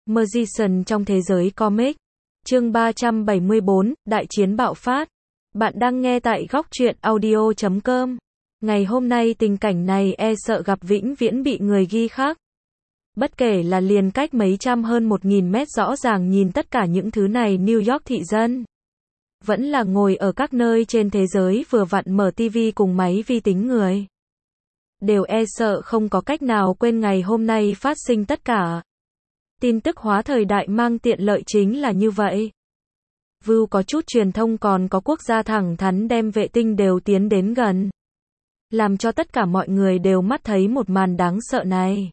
Magician trong thế giới comic. Chương 374, Đại chiến bạo phát. Bạn đang nghe tại góc truyện audio.com. Ngày hôm nay tình cảnh này e sợ gặp vĩnh viễn bị người ghi khắc. Bất kể là liền cách mấy trăm hơn 1.000 mét rõ ràng nhìn tất cả những thứ này New York thị dân. Vẫn là ngồi ở các nơi trên thế giới vừa vặn mở TV cùng máy vi tính người. Đều e sợ không có cách nào quên ngày hôm nay phát sinh tất cả. Tin tức hóa thời đại mang tiện lợi chính là như vậy. Vu có chút truyền thông còn có quốc gia thẳng thắn đem vệ tinh đều tiến đến gần. Làm cho tất cả mọi người đều mắt thấy một màn đáng sợ này.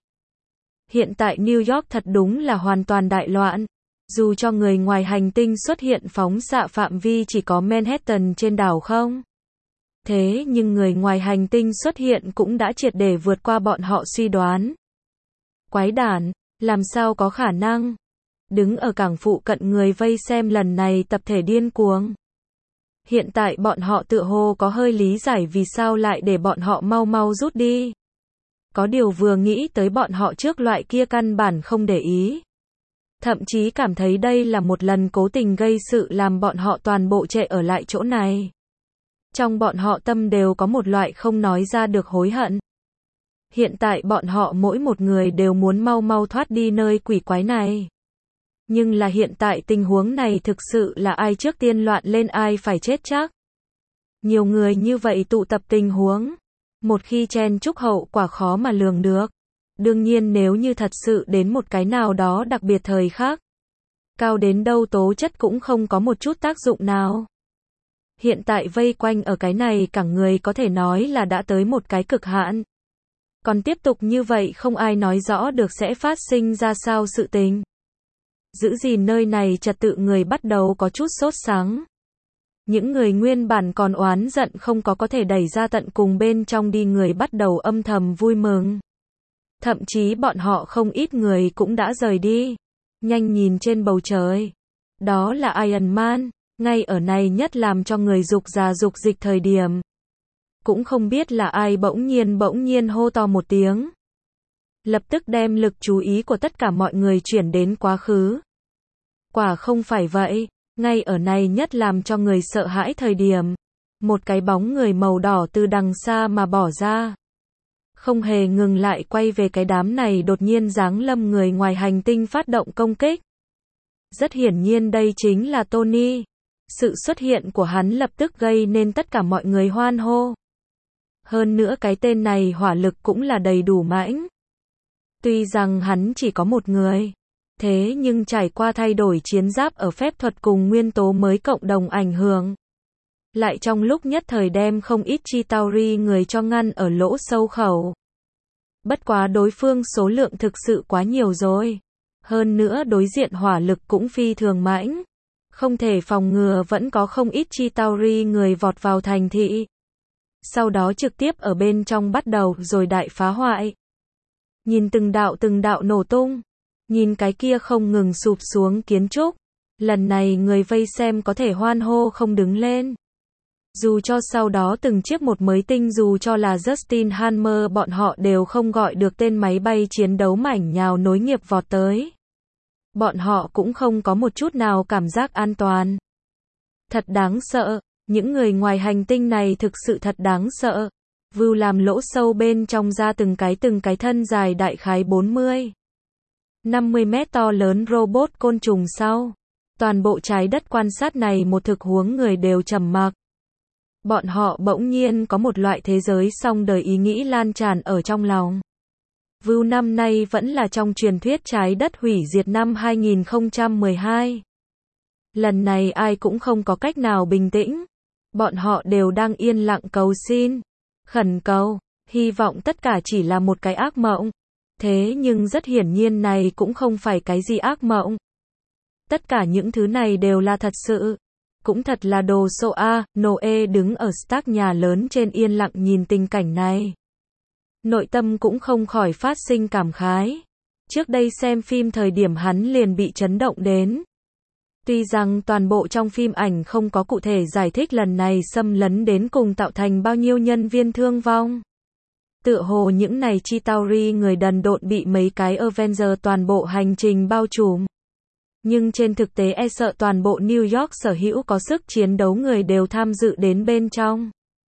Hiện tại New York thật đúng là hoàn toàn đại loạn. Dù cho người ngoài hành tinh xuất hiện phóng xạ phạm vi chỉ có Manhattan trên đảo không? Thế nhưng người ngoài hành tinh xuất hiện cũng đã triệt để vượt qua bọn họ suy đoán. Quái đản, làm sao có khả năng? Đứng ở cảng phụ cận người vây xem lần này tập thể điên cuồng. Hiện tại bọn họ tựa hồ có hơi lý giải vì sao lại để bọn họ mau mau rút đi. Có điều vừa nghĩ tới bọn họ trước loại kia căn bản không để ý. Thậm chí cảm thấy đây là một lần cố tình gây sự làm bọn họ toàn bộ trệ ở lại chỗ này. Trong bọn họ tâm đều có một loại không nói ra được hối hận. Hiện tại bọn họ mỗi một người đều muốn mau mau thoát đi nơi quỷ quái này. Nhưng là hiện tại tình huống này thực sự là ai trước tiên loạn lên ai phải chết chắc. Nhiều người như vậy tụ tập tình huống. Một khi chen chúc hậu quả khó mà lường được. Đương nhiên nếu như thật sự đến một cái nào đó đặc biệt thời khắc. Cao đến đâu tố chất cũng không có một chút tác dụng nào. Hiện tại vây quanh ở cái này cả người có thể nói là đã tới một cái cực hạn. Còn tiếp tục như vậy không ai nói rõ được sẽ phát sinh ra sao sự tình. Giữ gìn nơi này trật tự người bắt đầu có chút sốt sắng. Những người nguyên bản còn oán giận không có thể đẩy ra tận cùng bên trong đi người bắt đầu âm thầm vui mừng. Thậm chí bọn họ không ít người cũng đã rời đi. Nhanh nhìn trên bầu trời. Đó là Iron Man. Ngay ở này nhất làm cho người dục già dục dịch thời điểm. Cũng không biết là ai bỗng nhiên hô to một tiếng. Lập tức đem lực chú ý của tất cả mọi người chuyển đến quá khứ. Quả không phải vậy, ngay ở này nhất làm cho người sợ hãi thời điểm. Một cái bóng người màu đỏ từ đằng xa mà bỏ ra. Không hề ngừng lại quay về cái đám này đột nhiên giáng lâm người ngoài hành tinh phát động công kích. Rất hiển nhiên đây chính là Tony. Sự xuất hiện của hắn lập tức gây nên tất cả mọi người hoan hô. Hơn nữa cái tên này hỏa lực cũng là đầy đủ mãnh. Tuy rằng hắn chỉ có một người. Thế nhưng trải qua thay đổi chiến giáp ở phép thuật cùng nguyên tố mới cộng đồng ảnh hưởng. Lại trong lúc nhất thời đem không ít Chitauri người cho ngăn ở lỗ sâu khẩu. Bất quá đối phương số lượng thực sự quá nhiều rồi. Hơn nữa đối diện hỏa lực cũng phi thường mãnh. Không thể phòng ngừa vẫn có không ít Chitauri người vọt vào thành thị. Sau đó trực tiếp ở bên trong bắt đầu rồi đại phá hoại. Nhìn từng đạo nổ tung. Nhìn cái kia không ngừng sụp xuống kiến trúc. Lần này người vây xem có thể hoan hô không đứng lên. Dù cho sau đó từng chiếc một mới tinh dù cho là Justin Hammer bọn họ đều không gọi được tên máy bay chiến đấu mảnh nhào nối nghiệp vọt tới. Bọn họ cũng không có một chút nào cảm giác an toàn. Thật đáng sợ, những người ngoài hành tinh này thực sự thật đáng sợ. Vu làm lỗ sâu bên trong ra từng cái thân dài đại khái 40-50 mét to lớn robot côn trùng sau. Toàn bộ trái đất quan sát này một thực huống người đều trầm mặc. Bọn họ bỗng nhiên có một loại thế giới song đời ý nghĩ lan tràn ở trong lòng. Vu năm nay vẫn là trong truyền thuyết trái đất hủy diệt năm 2012. Lần này ai cũng không có cách nào bình tĩnh. Bọn họ đều đang yên lặng cầu xin, khẩn cầu, hy vọng tất cả chỉ là một cái ác mộng. Thế nhưng rất hiển nhiên này cũng không phải cái gì ác mộng. Tất cả những thứ này đều là thật sự. Cũng thật là đồ sộ a. Noe đứng ở Stark nhà lớn trên yên lặng nhìn tình cảnh này. Nội tâm cũng không khỏi phát sinh cảm khái. Trước đây xem phim thời điểm hắn liền bị chấn động đến. Tuy rằng toàn bộ trong phim ảnh không có cụ thể giải thích lần này xâm lấn đến cùng tạo thành bao nhiêu nhân viên thương vong. Tựa hồ những này Chitauri người đần độn bị mấy cái Avenger toàn bộ hành trình bao trùm. Nhưng trên thực tế e sợ toàn bộ New York sở hữu có sức chiến đấu người đều tham dự đến bên trong.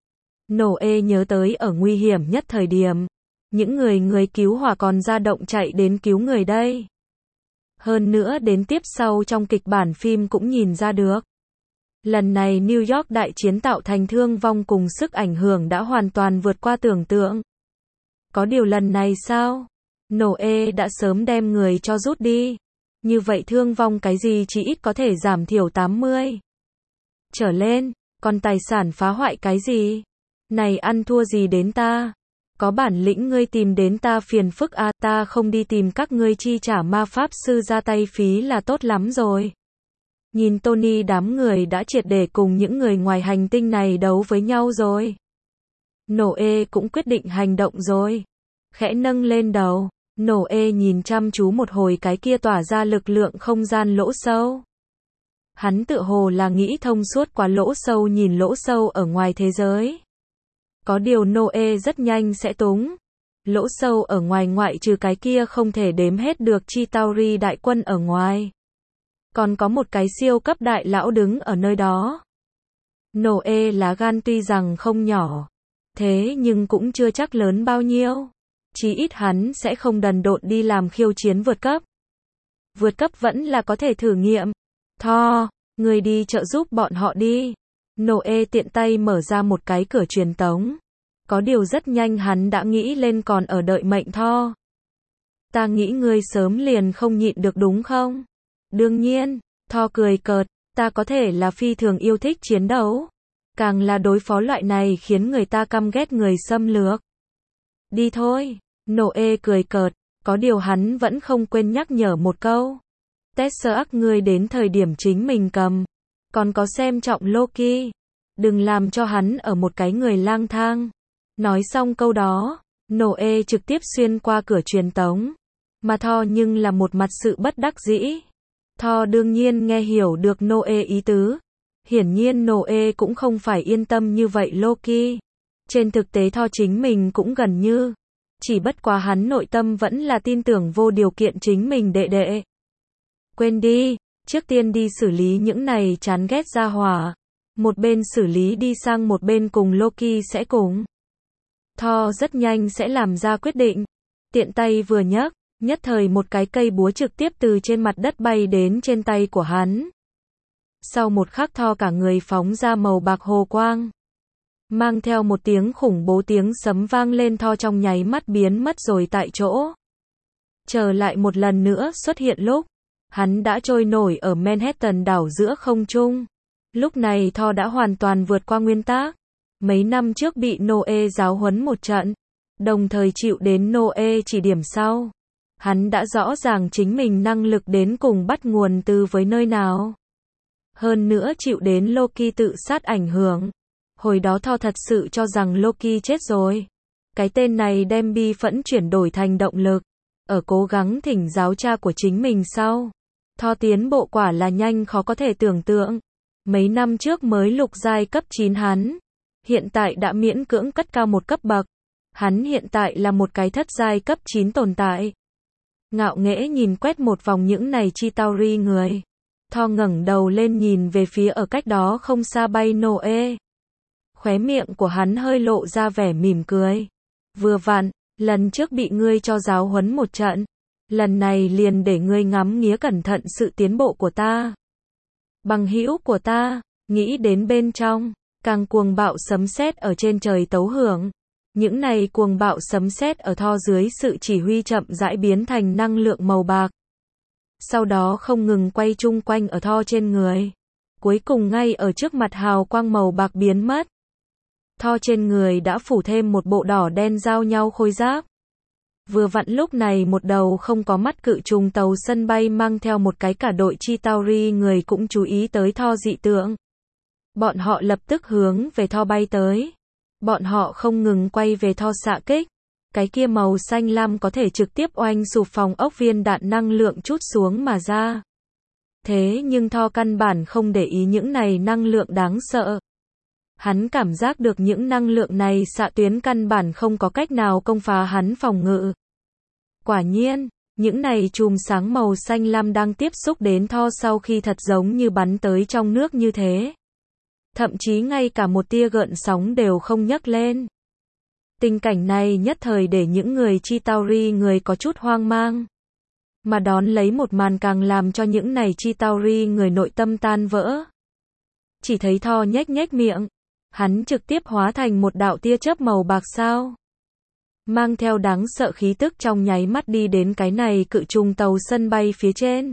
Noe nhớ tới ở nguy hiểm nhất thời điểm, những người cứu hỏa còn ra động chạy đến cứu người đây. Hơn nữa đến tiếp sau trong kịch bản phim cũng nhìn ra được. Lần này New York đại chiến tạo thành thương vong cùng sức ảnh hưởng đã hoàn toàn vượt qua tưởng tượng. Có điều lần này sao? Noe đã sớm đem người cho rút đi. Như vậy thương vong cái gì chỉ ít có thể giảm thiểu 80 trở lên, còn tài sản phá hoại cái gì? Này ăn thua gì đến ta? Có bản lĩnh ngươi tìm đến ta phiền phức à, ta không đi tìm các ngươi chi trả ma pháp sư ra tay phí là tốt lắm rồi. Nhìn Tony đám người đã triệt để cùng những người ngoài hành tinh này đấu với nhau rồi. Noe cũng quyết định hành động rồi. Khẽ nâng lên đầu, Noe nhìn chăm chú một hồi cái kia tỏa ra lực lượng không gian lỗ sâu. Hắn tựa hồ là nghĩ thông suốt qua lỗ sâu nhìn lỗ sâu ở ngoài thế giới. Có điều Noe rất nhanh sẽ túng. Lỗ sâu ở ngoài ngoại trừ cái kia không thể đếm hết được Chitauri đại quân ở ngoài. Còn có một cái siêu cấp đại lão đứng ở nơi đó. Noe lá gan tuy rằng không nhỏ, thế nhưng cũng chưa chắc lớn bao nhiêu. Chí ít hắn sẽ không đần độn đi làm khiêu chiến vượt cấp. Vượt cấp vẫn là có thể thử nghiệm. Thor, người đi trợ giúp bọn họ đi. Noe tiện tay mở ra một cái cửa truyền tống. Có điều rất nhanh hắn đã nghĩ lên còn ở đợi mệnh Thor. Ta nghĩ ngươi sớm liền không nhịn được đúng không? Đương nhiên, Thor cười cợt, ta có thể là phi thường yêu thích chiến đấu. Càng là đối phó loại này khiến người ta căm ghét người xâm lược. Đi thôi, Noe cười cợt, có điều hắn vẫn không quên nhắc nhở một câu. Tesseract ngươi đến thời điểm chính mình cầm. Còn có xem trọng Loki. Đừng làm cho hắn ở một cái người lang thang. Nói xong câu đó, Noe trực tiếp xuyên qua cửa truyền tống. Mà Thor nhưng là một mặt sự bất đắc dĩ. Thor đương nhiên nghe hiểu được Noe ý tứ. Hiển nhiên Noe cũng không phải yên tâm như vậy Loki. Trên thực tế Thor chính mình cũng gần như. Chỉ bất quá hắn nội tâm vẫn là tin tưởng vô điều kiện chính mình đệ đệ. Quên đi, trước tiên đi xử lý những này chán ghét ra hỏa. Một bên xử lý đi sang một bên cùng Loki sẽ cùng. Thor rất nhanh sẽ làm ra quyết định. Tiện tay vừa nhấc, nhất thời một cái cây búa trực tiếp từ trên mặt đất bay đến trên tay của hắn. Sau một khắc Thor cả người phóng ra màu bạc hồ quang. Mang theo một tiếng khủng bố tiếng sấm vang lên Thor trong nháy mắt biến mất rồi tại chỗ. Trở lại một lần nữa xuất hiện lúc. Hắn đã trôi nổi ở Manhattan đảo giữa không trung. Lúc này Thor đã hoàn toàn vượt qua nguyên tắc. Mấy năm trước bị Noe giáo huấn một trận. Đồng thời chịu đến Noe chỉ điểm sau. Hắn đã rõ ràng chính mình năng lực đến cùng bắt nguồn từ với nơi nào. Hơn nữa chịu đến Loki tự sát ảnh hưởng. Hồi đó Thor thật sự cho rằng Loki chết rồi. Cái tên này đem bi phẫn chuyển đổi thành động lực. Ở cố gắng thỉnh giáo cha của chính mình sau. Thor tiến bộ quả là nhanh khó có thể tưởng tượng. Mấy năm trước mới lục giai cấp 9 hắn. Hiện tại đã miễn cưỡng cất cao một cấp bậc. Hắn hiện tại là một cái thất giai cấp 9 tồn tại. Ngạo nghễ nhìn quét một vòng những này Chitauri người. Thor ngẩng đầu lên nhìn về phía ở cách đó không xa bay Noe. Khóe miệng của hắn hơi lộ ra vẻ mỉm cười. Vừa vặn, lần trước bị ngươi cho giáo huấn một trận. Lần này liền để ngươi ngắm nghía cẩn thận sự tiến bộ của ta. Bằng hữu của ta, nghĩ đến bên trong, càng cuồng bạo sấm sét ở trên trời tấu hưởng. Những này cuồng bạo sấm sét ở Thor dưới sự chỉ huy chậm rãi biến thành năng lượng màu bạc. Sau đó không ngừng quay chung quanh ở Thor trên người. Cuối cùng ngay ở trước mặt hào quang màu bạc biến mất. Thor trên người đã phủ thêm một bộ đỏ đen giao nhau khôi giáp. Vừa vặn lúc này một đầu không có mắt cự trùng tàu sân bay mang theo một cái cả đội Chitauri người cũng chú ý tới Thor dị tượng. Bọn họ lập tức hướng về Thor bay tới. Bọn họ không ngừng quay về Thor xạ kích. Cái kia màu xanh lam có thể trực tiếp oanh sụp phòng ốc viên đạn năng lượng trút xuống mà ra. Thế nhưng Thor căn bản không để ý những này năng lượng đáng sợ. Hắn cảm giác được những năng lượng này xạ tuyến căn bản không có cách nào công phá hắn phòng ngự. Quả nhiên, những này chùm sáng màu xanh lam đang tiếp xúc đến Thor sau khi thật giống như bắn tới trong nước như thế. Thậm chí ngay cả một tia gợn sóng đều không nhấc lên. Tình cảnh này nhất thời để những người Chitauri người có chút hoang mang. Mà đón lấy một màn càng làm cho những này Chitauri người nội tâm tan vỡ. Chỉ thấy Thor nhếch nhếch miệng. Hắn trực tiếp hóa thành một đạo tia chớp màu bạc sao. Mang theo đáng sợ khí tức trong nháy mắt đi đến cái này cự trùng tàu sân bay phía trên.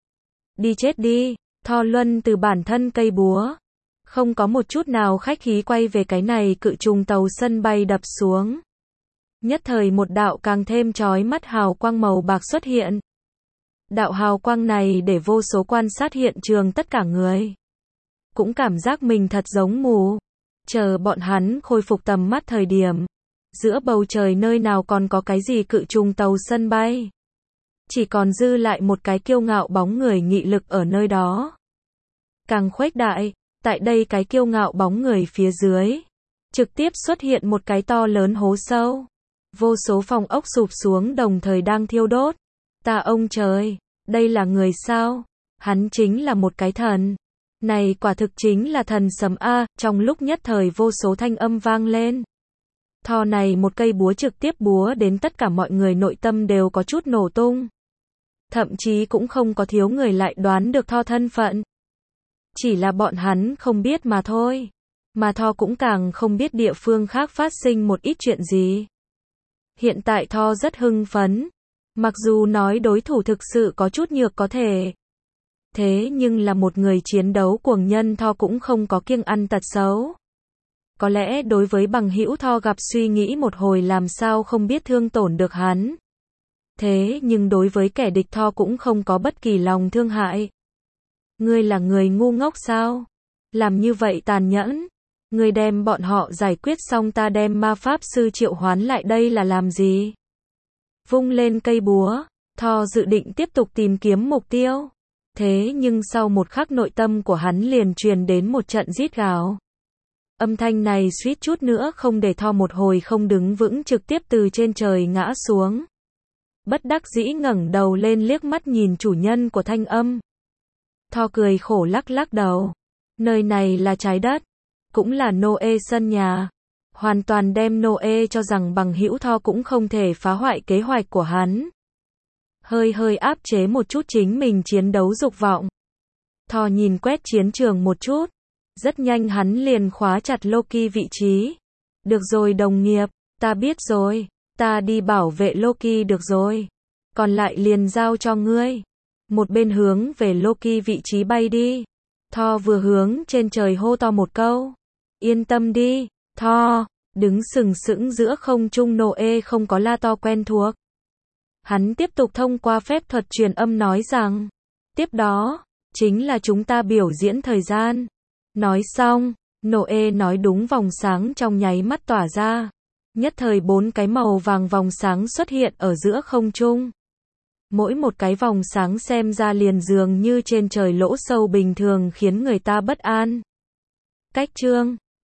Đi chết đi, Thor luân từ bản thân cây búa. Không có một chút nào khách khí quay về cái này cự trùng tàu sân bay đập xuống. Nhất thời một đạo càng thêm chói mắt hào quang màu bạc xuất hiện. Đạo hào quang này để vô số quan sát hiện trường tất cả người. Cũng cảm giác mình thật giống mù. Chờ bọn hắn khôi phục tầm mắt thời điểm. Giữa bầu trời nơi nào còn có cái gì cự trùng tàu sân bay. Chỉ còn dư lại một cái kiêu ngạo bóng người nghị lực ở nơi đó. Càng khuếch đại, tại đây cái kiêu ngạo bóng người phía dưới. Trực tiếp xuất hiện một cái to lớn hố sâu. Vô số phòng ốc sụp xuống đồng thời đang thiêu đốt. Ta ông trời, đây là người sao? Hắn chính là một cái thần. Này quả thực chính là thần sấm A, trong lúc nhất thời vô số thanh âm vang lên. Thor này một cây búa trực tiếp búa đến tất cả mọi người nội tâm đều có chút nổ tung. Thậm chí cũng không có thiếu người lại đoán được Thor thân phận. Chỉ là bọn hắn không biết mà thôi. Mà Thor cũng càng không biết địa phương khác phát sinh một ít chuyện gì. Hiện tại Thor rất hưng phấn. Mặc dù nói đối thủ thực sự có chút nhược có thể. Thế nhưng là một người chiến đấu cuồng nhân Thor cũng không có kiêng ăn tật xấu. Có lẽ đối với bằng hữu Thor gặp suy nghĩ một hồi làm sao không biết thương tổn được hắn. Thế nhưng đối với kẻ địch Thor cũng không có bất kỳ lòng thương hại. Ngươi là người ngu ngốc sao? Làm như vậy tàn nhẫn. Ngươi đem bọn họ giải quyết xong ta đem ma pháp sư triệu hoán lại đây là làm gì? Vung lên cây búa, Thor dự định tiếp tục tìm kiếm mục tiêu. Thế nhưng sau một khắc nội tâm của hắn liền truyền đến một trận rít gào. Âm thanh này suýt chút nữa không để Thor một hồi không đứng vững trực tiếp từ trên trời ngã xuống. Bất đắc dĩ ngẩng đầu lên liếc mắt nhìn chủ nhân của thanh âm. Thor cười khổ lắc lắc đầu. Nơi này là trái đất, cũng là Noe sân nhà. Hoàn toàn đem Noe cho rằng bằng hữu Thor cũng không thể phá hoại kế hoạch của hắn. Hơi áp chế một chút chính mình chiến đấu dục vọng. Thor nhìn quét chiến trường một chút. Rất nhanh hắn liền khóa chặt Loki vị trí. Được rồi đồng nghiệp, ta biết rồi. Ta đi bảo vệ Loki được rồi. Còn lại liền giao cho ngươi. Một bên hướng về Loki vị trí bay đi. Thor vừa hướng trên trời hô to một câu. Yên tâm đi, Thor. Đứng sừng sững giữa không trung Noe không có la to quen thuộc. Hắn tiếp tục thông qua phép thuật truyền âm nói rằng. Tiếp đó, chính là chúng ta biểu diễn thời gian. Nói xong, Noe nói đúng vòng sáng trong nháy mắt tỏa ra. Nhất thời 4 cái màu vàng vòng sáng xuất hiện ở giữa không trung. Mỗi một cái vòng sáng xem ra liền dường như trên trời lỗ sâu bình thường khiến người ta bất an. Cách chương